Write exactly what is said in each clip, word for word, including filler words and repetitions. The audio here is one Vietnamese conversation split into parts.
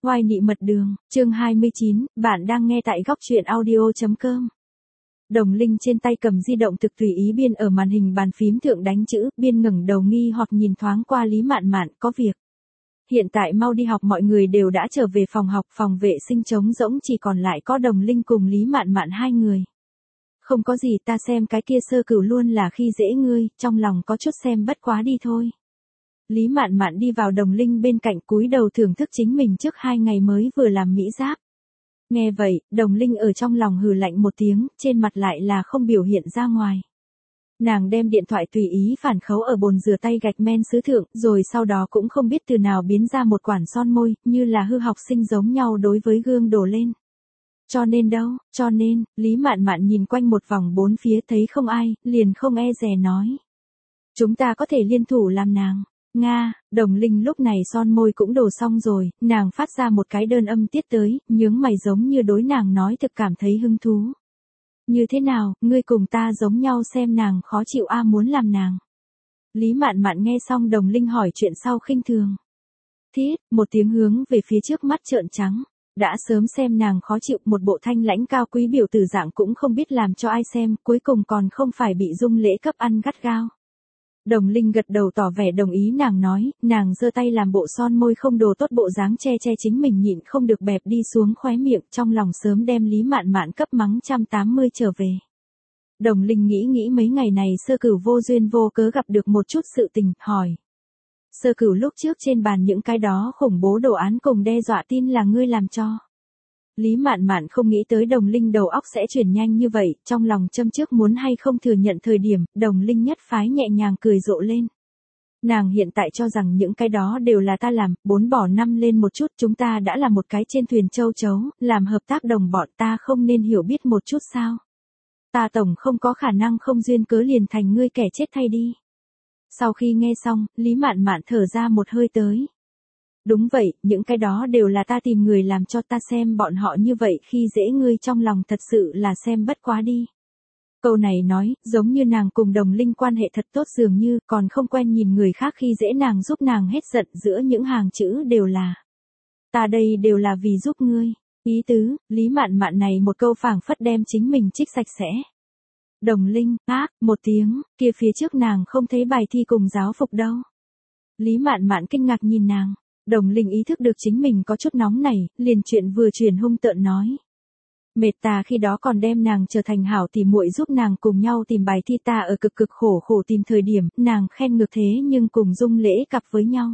Oai nị mật đường, chương hai mươi chín, bạn đang nghe tại góc truyện audio.com. Đồng Linh trên tay cầm di động thực tùy ý biên ở màn hình bàn phím thượng đánh chữ, biên ngẩng đầu nghi hoặc nhìn thoáng qua Lý Mạn Mạn, có việc. Hiện tại mau đi học, mọi người đều đã trở về phòng học, phòng vệ sinh trống rỗng, chỉ còn lại có Đồng Linh cùng Lý Mạn Mạn hai người. Không có gì, ta xem cái kia Sơ Cửu luôn là khi dễ ngươi, trong lòng có chút xem bất quá đi thôi. Lý Mạn Mạn đi vào Đồng Linh bên cạnh, cúi đầu thưởng thức chính mình trước hai ngày mới vừa làm mỹ giáp. Nghe vậy, Đồng Linh ở trong lòng hừ lạnh một tiếng, trên mặt lại là không biểu hiện ra ngoài. Nàng đem điện thoại tùy ý phản khấu ở bồn rửa tay gạch men sứ thượng, rồi sau đó cũng không biết từ nào biến ra một quản son môi, như là hư học sinh giống nhau đối với gương đổ lên. Cho nên đâu, cho nên, Lý Mạn Mạn nhìn quanh một vòng bốn phía thấy không ai, liền không e dè nói. Chúng ta có thể liên thủ làm nàng. Nga, Đồng Linh lúc này son môi cũng đổ xong rồi, nàng phát ra một cái đơn âm tiết tới, nhướng mày giống như đối nàng nói thực cảm thấy hứng thú. Như thế nào, ngươi cùng ta giống nhau xem nàng khó chịu a muốn làm nàng. Lý Mạn Mạn nghe xong Đồng Linh hỏi chuyện sau khinh thường. Thiết, một tiếng hướng về phía trước mắt trợn trắng. Đã sớm xem nàng khó chịu, một bộ thanh lãnh cao quý biểu tử dạng cũng không biết làm cho ai xem, cuối cùng còn không phải bị Dung Lễ cấp ăn gắt gao. Đồng Linh gật đầu tỏ vẻ đồng ý, nàng nói, nàng giơ tay làm bộ son môi không đồ tốt bộ dáng che che chính mình nhịn không được bẹp đi xuống khóe miệng, trong lòng sớm đem Lý Mạn Mạn cấp mắng một trăm tám mươi trở về. Đồng Linh nghĩ nghĩ mấy ngày này Sơ Cửu vô duyên vô cớ gặp được một chút sự tình, hỏi. Sơ Cửu lúc trước trên bàn những cái đó khủng bố đồ án cùng đe dọa tin là ngươi làm cho. Lý Mạn Mạn không nghĩ tới Đồng Linh đầu óc sẽ chuyển nhanh như vậy, trong lòng châm trước muốn hay không thừa nhận thời điểm, Đồng Linh nhất phái nhẹ nhàng cười rộ lên. Nàng hiện tại cho rằng những cái đó đều là ta làm, bốn bỏ năm lên một chút, chúng ta đã là một cái trên thuyền châu chấu, làm hợp tác đồng bọn, ta không nên hiểu biết một chút sao. Ta tổng không có khả năng không duyên cớ liền thành ngươi kẻ chết thay đi. Sau khi nghe xong, Lý Mạn Mạn thở ra một hơi tới. Đúng vậy, những cái đó đều là ta tìm người làm cho, ta xem bọn họ như vậy khi dễ ngươi trong lòng thật sự là xem bất quá đi. Câu này nói, giống như nàng cùng Đồng Linh quan hệ thật tốt dường như, còn không quen nhìn người khác khi dễ nàng giúp nàng hết giận, giữa những hàng chữ đều là. Ta đây đều là vì giúp ngươi. Ý tứ, Lý Mạn Mạn này một câu phảng phất đem chính mình trích sạch sẽ. Đồng Linh, ác, một tiếng, kia phía trước nàng không thấy bài thi cùng giáo phục đâu. Lý Mạn Mạn kinh ngạc nhìn nàng. Đồng Linh ý thức được chính mình có chút nóng này, liền chuyện vừa chuyển hung tợn nói. Mệt ta khi đó còn đem nàng trở thành hảo tỉ muội giúp nàng cùng nhau tìm bài thi, ta ở cực cực khổ khổ tìm thời điểm, nàng khen ngược thế nhưng cùng Dung Lễ cặp với nhau.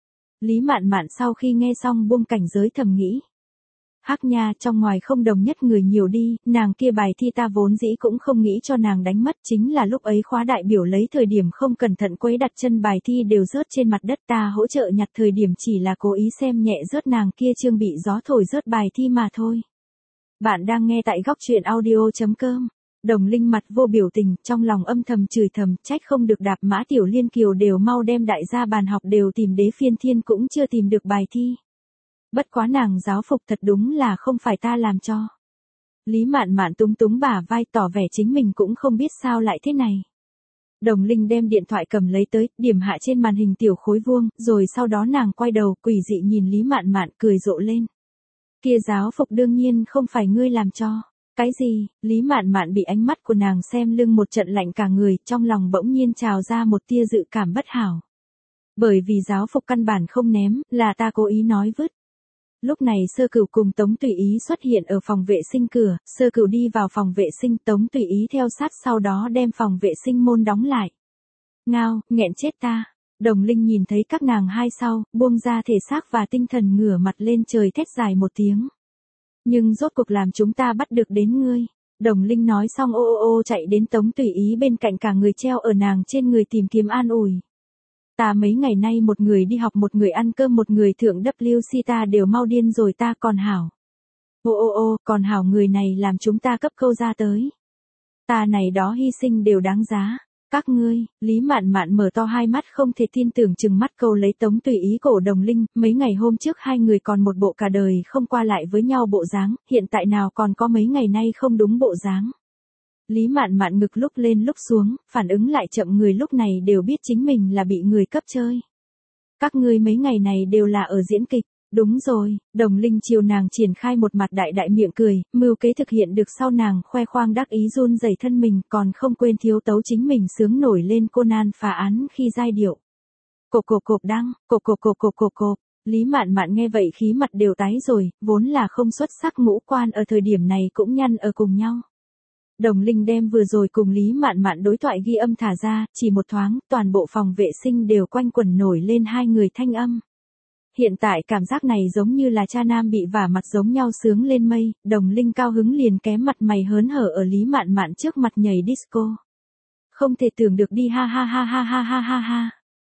Lý Mạn Mạn sau khi nghe xong buông cảnh giới thầm nghĩ. Hắc nha, trong ngoài không đồng nhất người nhiều đi, nàng kia bài thi ta vốn dĩ cũng không nghĩ cho nàng đánh mất, chính là lúc ấy khóa đại biểu lấy thời điểm không cẩn thận quấy đặt chân bài thi đều rớt trên mặt đất, ta hỗ trợ nhặt thời điểm chỉ là cố ý xem nhẹ rớt nàng kia chương bị gió thổi rớt bài thi mà thôi. Bạn đang nghe tại góc truyện audio.com. Đồng Linh mặt vô biểu tình, trong lòng âm thầm chửi thầm, trách không được Đạp Mã Tiểu Liên Kiều đều mau đem đại gia bàn học đều tìm đế phiên thiên cũng chưa tìm được bài thi. Bất quá nàng giáo phục thật đúng là không phải ta làm cho. Lý Mạn Mạn túng túng bả vai tỏ vẻ chính mình cũng không biết sao lại thế này. Đồng Linh đem điện thoại cầm lấy tới, điểm hạ trên màn hình tiểu khối vuông, rồi sau đó nàng quay đầu quỷ dị nhìn Lý Mạn Mạn cười rộ lên. Kia giáo phục đương nhiên không phải ngươi làm cho. Cái gì? Lý Mạn Mạn bị ánh mắt của nàng xem lưng một trận lạnh cả người, trong lòng bỗng nhiên trào ra một tia dự cảm bất hảo. Bởi vì giáo phục căn bản không ném, là ta cố ý nói vứt. Lúc này Sơ Cửu cùng Tống Tùy Ý xuất hiện ở phòng vệ sinh cửa, Sơ Cửu đi vào phòng vệ sinh, Tống Tùy Ý theo sát sau đó đem phòng vệ sinh môn đóng lại. Ngao, nghẹn chết ta. Đồng Linh nhìn thấy các nàng hai sau, buông ra thể xác và tinh thần ngửa mặt lên trời thét dài một tiếng. Nhưng rốt cuộc làm chúng ta bắt được đến ngươi. Đồng Linh nói xong ô ô ô chạy đến Tống Tùy Ý bên cạnh, cả người treo ở nàng trên người tìm kiếm an ủi. Ta mấy ngày nay một người đi học, một người ăn cơm, một người thượng W C, ta đều mau điên rồi, ta còn hảo. Ô ô ô, còn hảo người này làm chúng ta cấp câu ra tới. Ta này đó hy sinh đều đáng giá. Các ngươi, Lý Mạn Mạn mở to hai mắt không thể tin tưởng chừng mắt câu lấy Tống Tùy Ý cổ. Đồng Linh, mấy ngày hôm trước hai người còn một bộ cả đời không qua lại với nhau bộ dáng, hiện tại nào còn có mấy ngày nay không đúng bộ dáng. Lý Mạn Mạn ngực lúc lên lúc xuống, phản ứng lại chậm, người lúc này đều biết chính mình là bị người cấp chơi. Các ngươi mấy ngày này đều là ở diễn kịch. Đúng rồi, Đồng Linh chiều nàng triển khai một mặt đại đại miệng cười, mưu kế thực hiện được sau nàng khoe khoang đắc ý run rẩy thân mình, còn không quên thiếu tấu chính mình sướng nổi lên Conan phá án khi giai điệu. Cộp cộp cộp đăng, cộp cộp cộp cộp cộp cộp. Lý Mạn Mạn nghe vậy khí mặt đều tái rồi, vốn là không xuất sắc ngũ quan ở thời điểm này cũng nhăn ở cùng nhau. Đồng Linh đem vừa rồi cùng Lý Mạn Mạn đối thoại ghi âm thả ra, chỉ một thoáng, toàn bộ phòng vệ sinh đều quanh quẩn nổi lên hai người thanh âm. Hiện tại cảm giác này giống như là cha nam bị vả mặt giống nhau sướng lên mây, Đồng Linh cao hứng liền kém mặt mày hớn hở ở Lý Mạn Mạn trước mặt nhảy disco. Không thể tưởng được đi ha ha ha ha ha ha ha ha.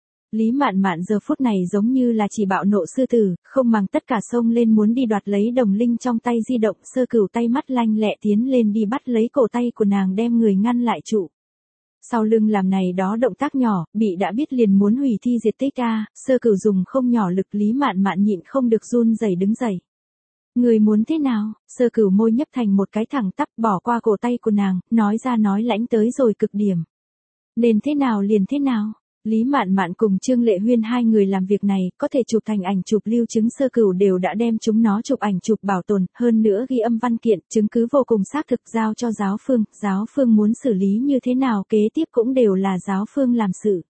Lý Mạn Mạn giờ phút này giống như là chỉ bạo nộ sư tử, không màng tất cả xông lên muốn đi đoạt lấy Đồng Linh trong tay di động, Sơ Cửu tay mắt lanh lẹ tiến lên đi bắt lấy cổ tay của nàng đem người ngăn lại trụ. Sau lưng làm này đó động tác nhỏ, bị đã biết liền muốn hủy thi diệt tích a, Sơ Cửu dùng không nhỏ lực, Lý Mạn Mạn nhịn không được run rẩy đứng dậy. Người muốn thế nào? Sơ Cửu môi nhấp thành một cái thẳng tắp bỏ qua cổ tay của nàng, nói ra nói lãnh tới rồi cực điểm. Nên thế nào liền thế nào? Lý Mạn Mạn cùng Trương Lệ Huyên hai người làm việc này, có thể chụp thành ảnh chụp lưu chứng, Sơ Cửu đều đã đem chúng nó chụp ảnh chụp bảo tồn, hơn nữa ghi âm văn kiện, chứng cứ vô cùng xác thực giao cho giáo phương, giáo phương muốn xử lý như thế nào kế tiếp cũng đều là giáo phương làm sự.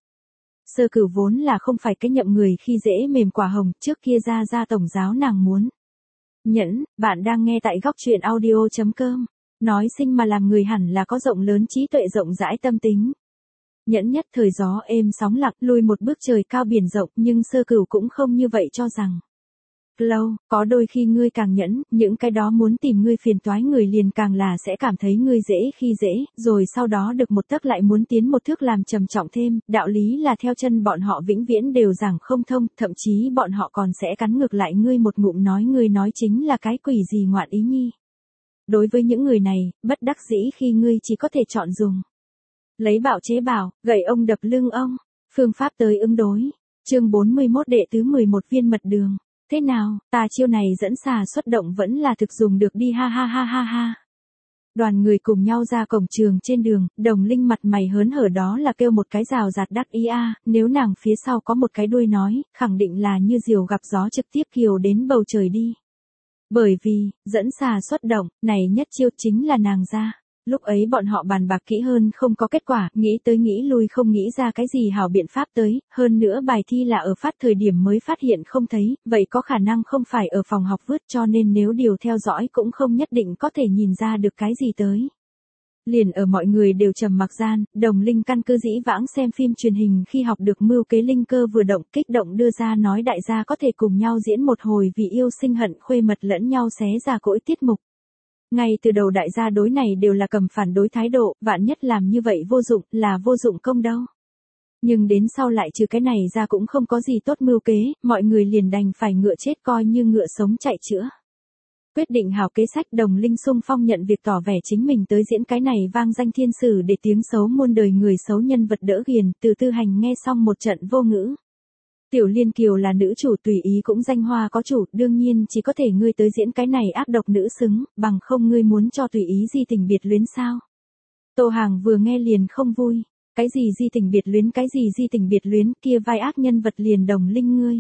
Sơ Cửu vốn là không phải cái nhậm người khi dễ mềm quả hồng, trước kia ra ra tổng giáo nàng muốn. Nhẫn, bạn đang nghe tại góc truyện audio chấm com. Nói sinh mà làm người hẳn là có rộng lớn trí tuệ rộng rãi tâm tính. Nhẫn nhất thời gió êm sóng lặng, lui một bước trời cao biển rộng, nhưng Sơ Cửu cũng không như vậy cho rằng. Lâu, có đôi khi ngươi càng nhẫn, những cái đó muốn tìm ngươi phiền toái người liền càng là sẽ cảm thấy ngươi dễ khi dễ, rồi sau đó được một tấc lại muốn tiến một thước làm trầm trọng thêm, đạo lý là theo chân bọn họ vĩnh viễn đều giảng không thông, thậm chí bọn họ còn sẽ cắn ngược lại ngươi một ngụm nói ngươi nói chính là cái quỷ gì ngoạn ý nhi. Đối với những người này, bất đắc dĩ khi ngươi chỉ có thể chọn dùng. Lấy bảo chế bảo, gậy ông đập lưng ông. Phương pháp tới ứng đối. Chương bốn mươi mốt đệ tứ mười một viên mật đường. Thế nào, ta chiêu này dẫn xà xuất động vẫn là thực dùng được đi ha ha ha ha ha. Đoàn người cùng nhau ra cổng trường trên đường, Đồng Linh mặt mày hớn hở đó là kêu một cái rào rạt đắc ý a, nếu nàng phía sau có một cái đuôi nói, khẳng định là như diều gặp gió trực tiếp kiều đến bầu trời đi. Bởi vì, dẫn xà xuất động, này nhất chiêu chính là nàng ra. Lúc ấy bọn họ bàn bạc kỹ hơn không có kết quả, nghĩ tới nghĩ lui không nghĩ ra cái gì hảo biện pháp tới, hơn nữa bài thi là ở phát thời điểm mới phát hiện không thấy, vậy có khả năng không phải ở phòng học vứt cho nên nếu điều theo dõi cũng không nhất định có thể nhìn ra được cái gì tới. Liền ở mọi người đều trầm mặc gian, Đồng Linh căn cứ dĩ vãng xem phim truyền hình khi học được mưu kế linh cơ vừa động kích động đưa ra nói đại gia có thể cùng nhau diễn một hồi vì yêu sinh hận khuê mật lẫn nhau xé ra cỗi tiết mục. Ngay từ đầu đại gia đối này đều là cầm phản đối thái độ, vạn nhất làm như vậy vô dụng, là vô dụng công đâu. Nhưng đến sau lại trừ cái này ra cũng không có gì tốt mưu kế, mọi người liền đành phải ngựa chết coi như ngựa sống chạy chữa. Quyết định hào kế sách, Đồng Linh xung phong nhận việc tỏ vẻ chính mình tới diễn cái này vang danh thiên sử để tiếng xấu muôn đời người xấu nhân vật đỡ ghiền, từ Tư Hành nghe xong một trận vô ngữ. Tiểu Liên Kiều là nữ chủ tùy ý cũng danh hoa có chủ, đương nhiên chỉ có thể ngươi tới diễn cái này ác độc nữ xứng, bằng không ngươi muốn cho tùy ý di tình biệt luyến sao. Tô Hàng vừa nghe liền không vui, cái gì di tình biệt luyến cái gì di tình biệt luyến kia vai ác nhân vật liền Đồng Linh ngươi.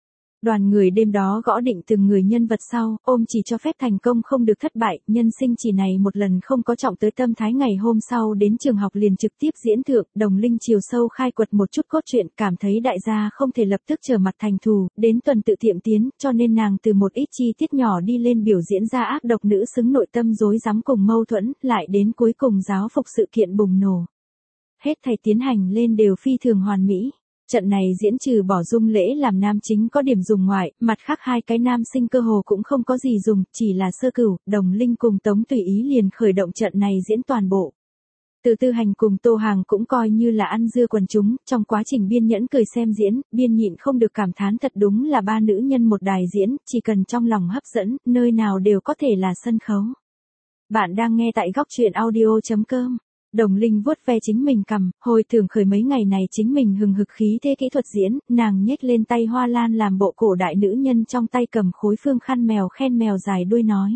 Đoàn người đêm đó gõ định từng người nhân vật sau, ôm chỉ cho phép thành công không được thất bại, nhân sinh chỉ này một lần không có trọng tới tâm thái, ngày hôm sau đến trường học liền trực tiếp diễn thượng, Đồng Linh chiều sâu khai quật một chút cốt truyện, cảm thấy đại gia không thể lập tức trở mặt thành thù, đến tuần tự tiệm tiến, cho nên nàng từ một ít chi tiết nhỏ đi lên biểu diễn ra ác độc nữ xứng nội tâm rối rắm cùng mâu thuẫn, lại đến cuối cùng giáo phục sự kiện bùng nổ. Hết thảy tiến hành lên đều phi thường hoàn mỹ. Trận này diễn trừ bỏ Dung Lễ làm nam chính có điểm dùng ngoại, mặt khác hai cái nam sinh cơ hồ cũng không có gì dùng, chỉ là Sơ Cửu, Đồng Linh cùng Tống Tùy Ý liền khởi động trận này diễn toàn bộ. Từ Tư Hành cùng Tô Hàng cũng coi như là ăn dưa quần chúng, trong quá trình biên nhẫn cười xem diễn, biên nhịn không được cảm thán thật đúng là ba nữ nhân một đài diễn, chỉ cần trong lòng hấp dẫn, nơi nào đều có thể là sân khấu. Bạn đang nghe tại góc truyện audio chấm com. Đồng Linh vuốt ve chính mình cằm, hồi tưởng khởi mấy ngày này chính mình hừng hực khí thế kỹ thuật diễn, nàng nhếch lên tay hoa lan làm bộ cổ đại nữ nhân trong tay cầm khối phương khăn mèo khen mèo dài đuôi nói.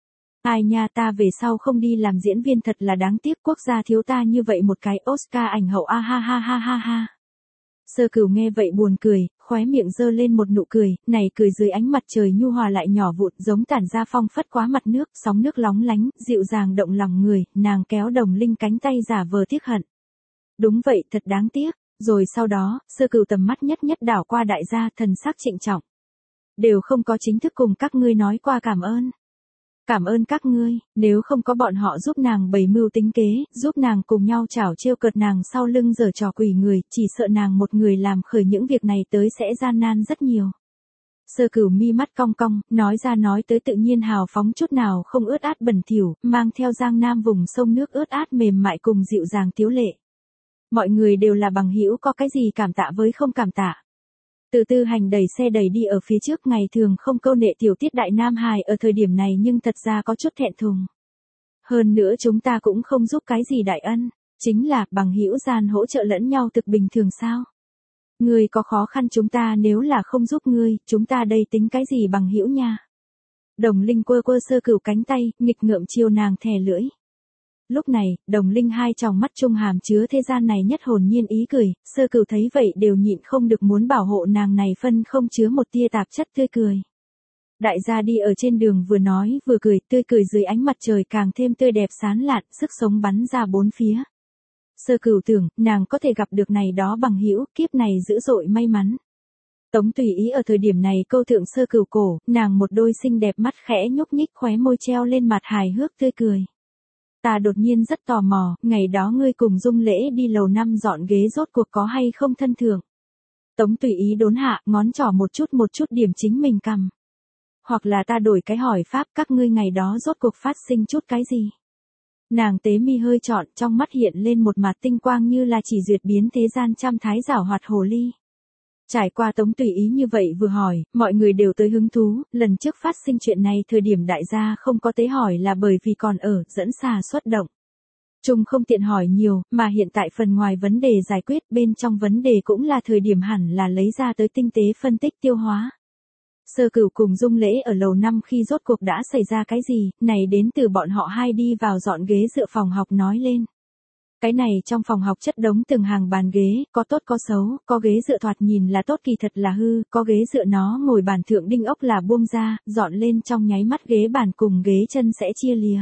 Ai nha, ta về sau không đi làm diễn viên thật là đáng tiếc, quốc gia thiếu ta như vậy một cái Oscar ảnh hậu a ha ha ha ha ha. Sơ Cửu nghe vậy buồn cười, khóe miệng giơ lên một nụ cười, này cười dưới ánh mặt trời nhu hòa lại nhỏ vụn, giống tản ra phong phất quá mặt nước, sóng nước lóng lánh, dịu dàng động lòng người, nàng kéo Đồng Linh cánh tay giả vờ tiếc hận. Đúng vậy, thật đáng tiếc. Rồi sau đó, Sơ Cửu tầm mắt nhất nhất đảo qua đại gia, thần sắc trịnh trọng. Đều không có chính thức cùng các ngươi nói qua cảm ơn. Cảm ơn các ngươi, nếu không có bọn họ giúp nàng bày mưu tính kế, giúp nàng cùng nhau chảo trêu cợt nàng sau lưng giở trò quỷ người, chỉ sợ nàng một người làm khởi những việc này tới sẽ gian nan rất nhiều. Sơ Cửu mi mắt cong cong, nói ra nói tới tự nhiên hào phóng chút nào không ướt át bẩn thỉu, mang theo Giang Nam vùng sông nước ướt át mềm mại cùng dịu dàng tiếu lệ. Mọi người đều là bằng hữu, có cái gì cảm tạ với không cảm tạ. Từ Tư Hành đẩy xe đẩy đi ở phía trước, ngày thường không câu nệ tiểu tiết đại nam hài ở thời điểm này nhưng thật ra có chút thẹn thùng. Hơn nữa chúng ta cũng không giúp cái gì đại ân, chính là bằng hữu gian hỗ trợ lẫn nhau thực bình thường sao. Ngươi có khó khăn chúng ta nếu là không giúp ngươi, chúng ta đây tính cái gì bằng hữu nha. Đồng Linh quơ quơ Sơ Cửu cánh tay, nghịch ngợm chiều nàng thè lưỡi. Lúc này, Đồng Linh hai tròng mắt trung hàm chứa thế gian này nhất hồn nhiên ý cười, Sơ Cửu thấy vậy đều nhịn không được muốn bảo hộ nàng này phân không chứa một tia tạp chất tươi cười. Đại gia đi ở trên đường vừa nói vừa cười, tươi cười dưới ánh mặt trời càng thêm tươi đẹp sán lạn, sức sống bắn ra bốn phía. Sơ Cửu tưởng, nàng có thể gặp được này đó bằng hữu, kiếp này dữ dội may mắn. Tống Tùy Ý ở thời điểm này câu thượng Sơ Cửu cổ, nàng một đôi xinh đẹp mắt khẽ nhúc nhích, khóe môi treo lên mặt hài hước tươi cười. Ta đột nhiên rất tò mò, ngày đó ngươi cùng Dung Lễ đi lầu năm dọn ghế rốt cuộc có hay không thân thượng. Tống Tùy Ý đốn hạ, ngón trỏ một chút một chút điểm chính mình cầm. Hoặc là ta đổi cái hỏi pháp, các ngươi ngày đó rốt cuộc phát sinh chút cái gì. Nàng tế mi hơi trọn, trong mắt hiện lên một mặt tinh quang như là chỉ duyệt biến thế gian trăm thái giảo hoạt hồ ly. Trải qua Tống Tùy Ý như vậy vừa hỏi, mọi người đều tới hứng thú, lần trước phát sinh chuyện này thời điểm đại gia không có tế hỏi là bởi vì còn ở, dẫn xà xuất động. Trung không tiện hỏi nhiều, mà hiện tại phần ngoài vấn đề giải quyết, bên trong vấn đề cũng là thời điểm hẳn là lấy ra tới tinh tế phân tích tiêu hóa. Sơ Cửu cùng Dung Lễ ở lầu năm khi rốt cuộc đã xảy ra cái gì, này đến từ bọn họ hai đi vào dọn ghế dựa phòng học nói lên. Cái này trong phòng học chất đống từng hàng bàn ghế, có tốt có xấu, có ghế dựa thoạt nhìn là tốt kỳ thật là hư, có ghế dựa nó ngồi bàn thượng đinh ốc là buông ra, dọn lên trong nháy mắt ghế bàn cùng ghế chân sẽ chia lìa.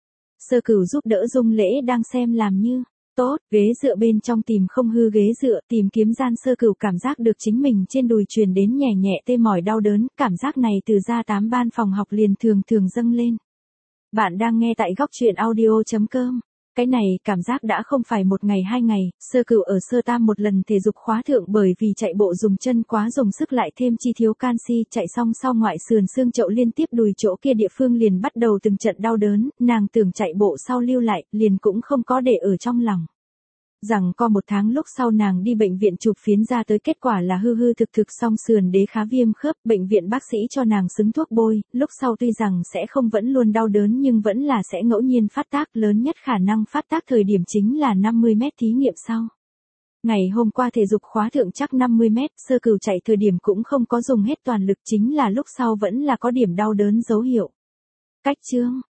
Sơ Cửu giúp đỡ Dung Lễ đang xem làm như, tốt, ghế dựa bên trong tìm không hư ghế dựa, tìm kiếm gian Sơ Cửu cảm giác được chính mình trên đùi truyền đến nhẹ nhẹ tê mỏi đau đớn, cảm giác này từ ra tám ban phòng học liền thường thường dâng lên. Bạn đang nghe tại góc truyện audio chấm com. Cái này, cảm giác đã không phải một ngày hai ngày, Sơ Cửu ở sơ tam một lần thể dục khóa thượng bởi vì chạy bộ dùng chân quá dùng sức lại thêm chi thiếu canxi, chạy xong sau ngoại sườn xương chậu liên tiếp đùi chỗ kia địa phương liền bắt đầu từng trận đau đớn, nàng tưởng chạy bộ sau lưu lại, liền cũng không có để ở trong lòng. Rằng có một tháng lúc sau nàng đi bệnh viện chụp phiến ra tới kết quả là hư hư thực thực song sườn đế khá viêm khớp, bệnh viện bác sĩ cho nàng xứng thuốc bôi, lúc sau tuy rằng sẽ không vẫn luôn đau đớn nhưng vẫn là sẽ ngẫu nhiên phát tác, lớn nhất khả năng phát tác thời điểm chính là năm mươi mét thí nghiệm sau. Ngày hôm qua thể dục khóa thượng chắc năm mươi mét, Sơ Cửu chạy thời điểm cũng không có dùng hết toàn lực, chính là lúc sau vẫn là có điểm đau đớn dấu hiệu. Cách chương